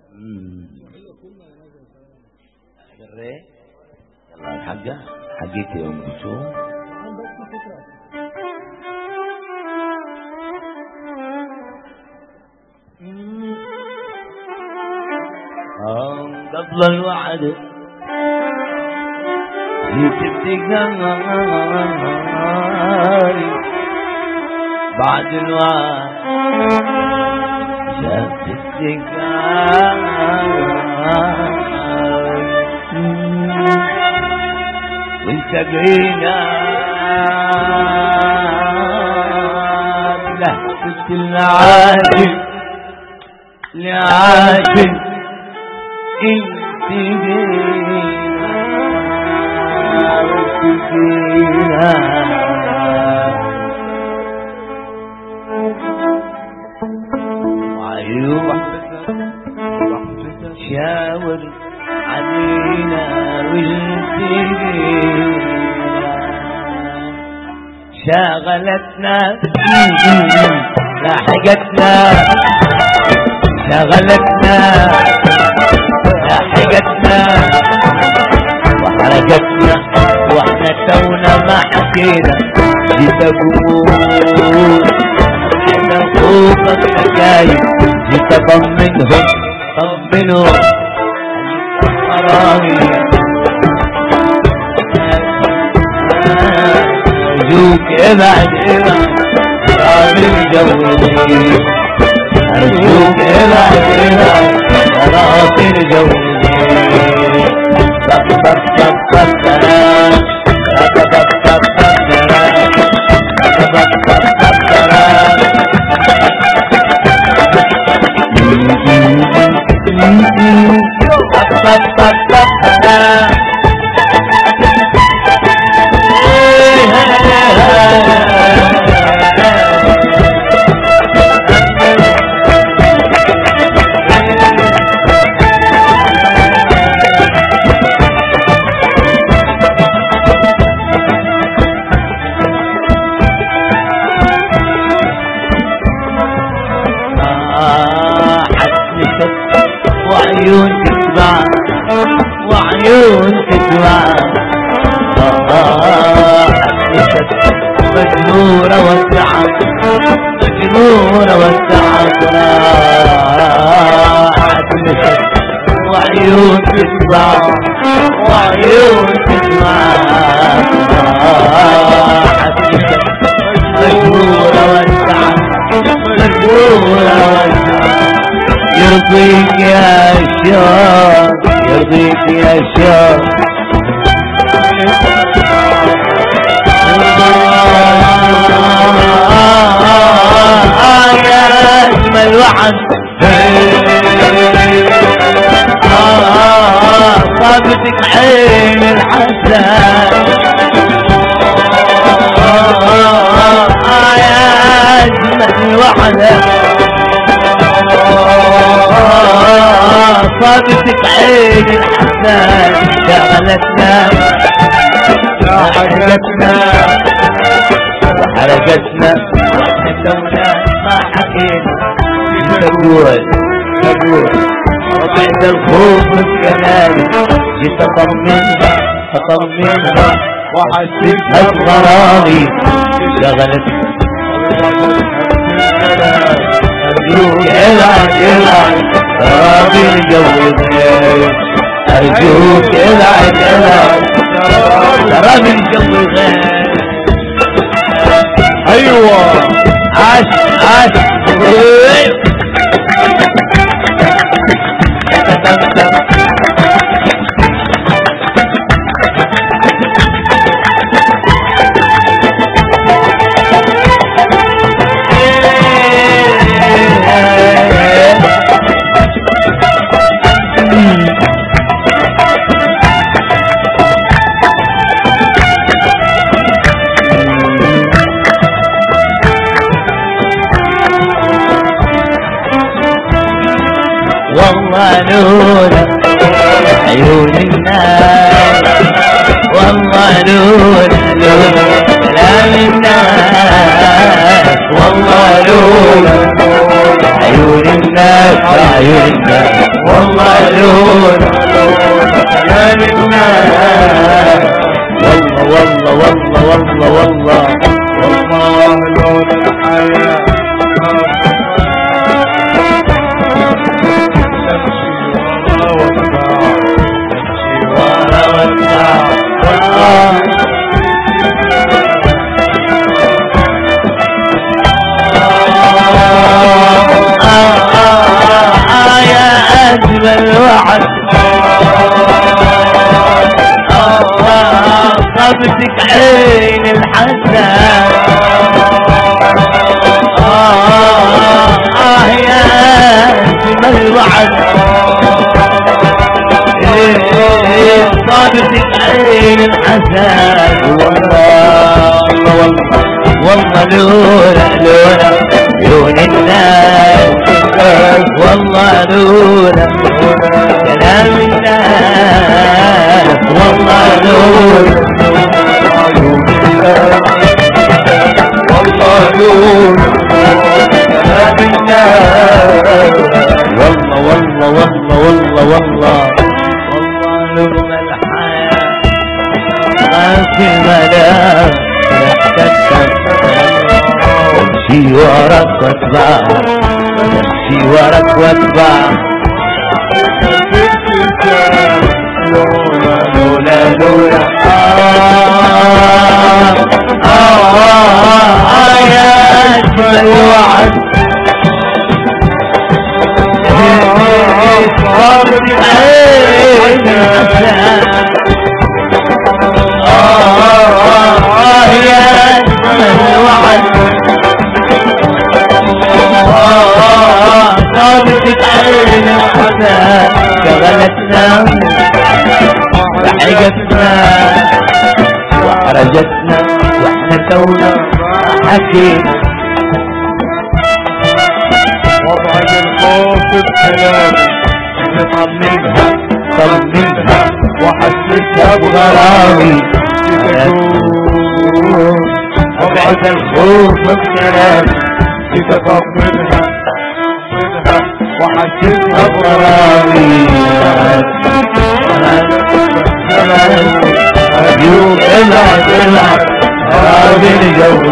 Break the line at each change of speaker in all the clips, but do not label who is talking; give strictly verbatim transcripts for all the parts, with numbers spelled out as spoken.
الري يلا الحاجة حقيقة يا ام كلثوم. قبل الوعد جيت ابتقاري بعد الوعد شفت ابتقاري والتقينا لهفت العاشق لعاشق انتقينا وانتقينا وعيوب شاور علينا والتقينا شاغلتنا لاحقتنا شاغلتنا لاحقتنا وحرقتنا واحنا تونا ما حكينا جيت اقول احنا فوق الحكاية جيت اطمنهم طمنهم حرامي ارجوك ابعد ابعد راضي مجوزي ارجوك ابعد ابعد راضي مجوزي طب طب طب طب سلام طب طب طب طب سلام طب طب طب طب سلام طب طب طب طب سلام وعيون تسمع وعيون تسمع حسيتك مجنونة والتعب مجنونة والتعب حسيتك وعيون تسمع وعيون تسمع حسيتك مجنونة والتعب مجنونة والتعب يرضيك يا شوق يرضيك يا شوق يا اجمل وعد صابتك عين الحسن يا اجمل وعد صابتك عين الحسن شغلتنا حرقتنا وحرقتنا واحنا تونا ما حكينا نقول نقول وبعد الخوف والكلام جيت اطمنها اطمنها وحسيتها بغرامي شغلتنا ارجوك ابعد ابعد راضي مجوزني ارجوك ابعد ابعد راضي مجوزني ايوه عاش عاش والله لولا عيون الناس والله لولا لولا كلام الناس والله لولا عيون الناس عيون الناس والله لولا كلام الناس والله والله والله والله والله لولا الحياة نمشي ورا والله نمشي ورا والله أجمل وعد صبتك عين الحسن آه يا أجمل وعد صبتك عين الحسن والله والله لولا لولا عيون الناس والله لولا كلام الناس والله لولا عيون الناس والله لولا كلام الناس والله والله والله والله والله والله لولا الحياة ما في ملاك امشي وراك واتبع امشي وراك واتبع لولا لولا لولا آه آه آه يا أجمل وعد صارت عين الحسن آه يا أجمل وعد صابتك عين الحسن شغلتنا وحجتنا وحرجتنا واحنا تونا حكينا وضعت الخوف بكلامي طمنها طمنها وحسيتها بغرامي وضعت الخوف بكلامي تطمنها وحسيتها بغرامي أرجوك ابعد ابعد خراب الجو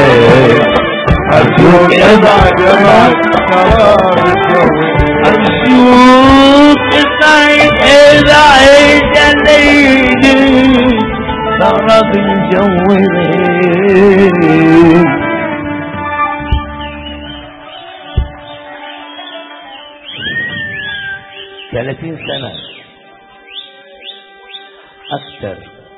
أرجوك ابعد ابعد خراب الجو أرجوك ابعد ابعد يا ليلي خراب الجو ثلاثين سنة أكثر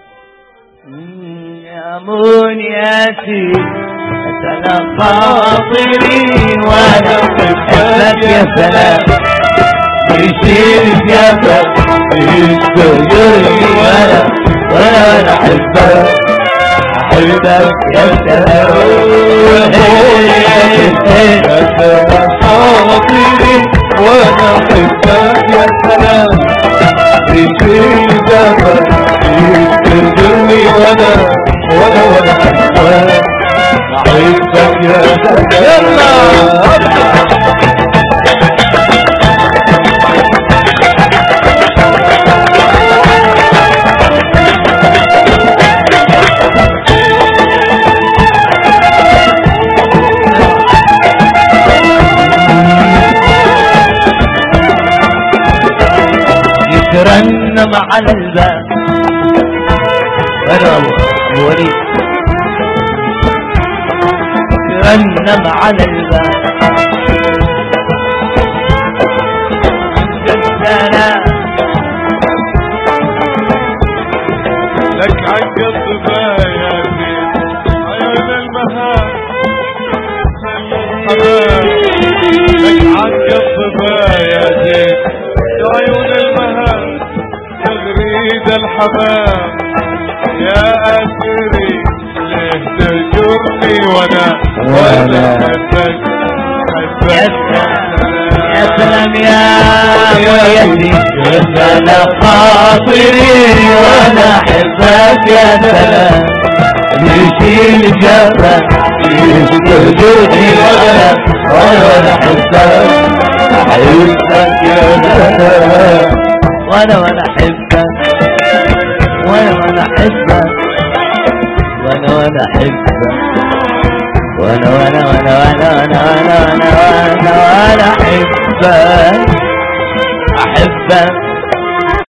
يا منياتي أنا خاطري وأنا أحبك يا سلام يشيل جبل يستجرني وأنا وأنا أحبك أحبك يا سلام أنا خاطري وأنا أحبك يا سلام يشيل جبل يستجرني وأنا وأنا وأنا أحبك أحبك يا سلام يترنم على الباب أنا وليد يترنم على الباب السلام لك عق الضبايا عيون المهام لك عق الضبايا عيون المهام تغريد الحمام يا أسري ليه تجرني وانا وانا حبك حبك يا سلام يا وليدي انا خاطري وانا احبك يا سلام يشيل جبل يستجرني وانا وانا احبك احبك يا غلا وانا وانا احبك وانا وانا احبك وانا وانا احبك وانا وانا وانا وانا وانا وانا وانا وانا احبك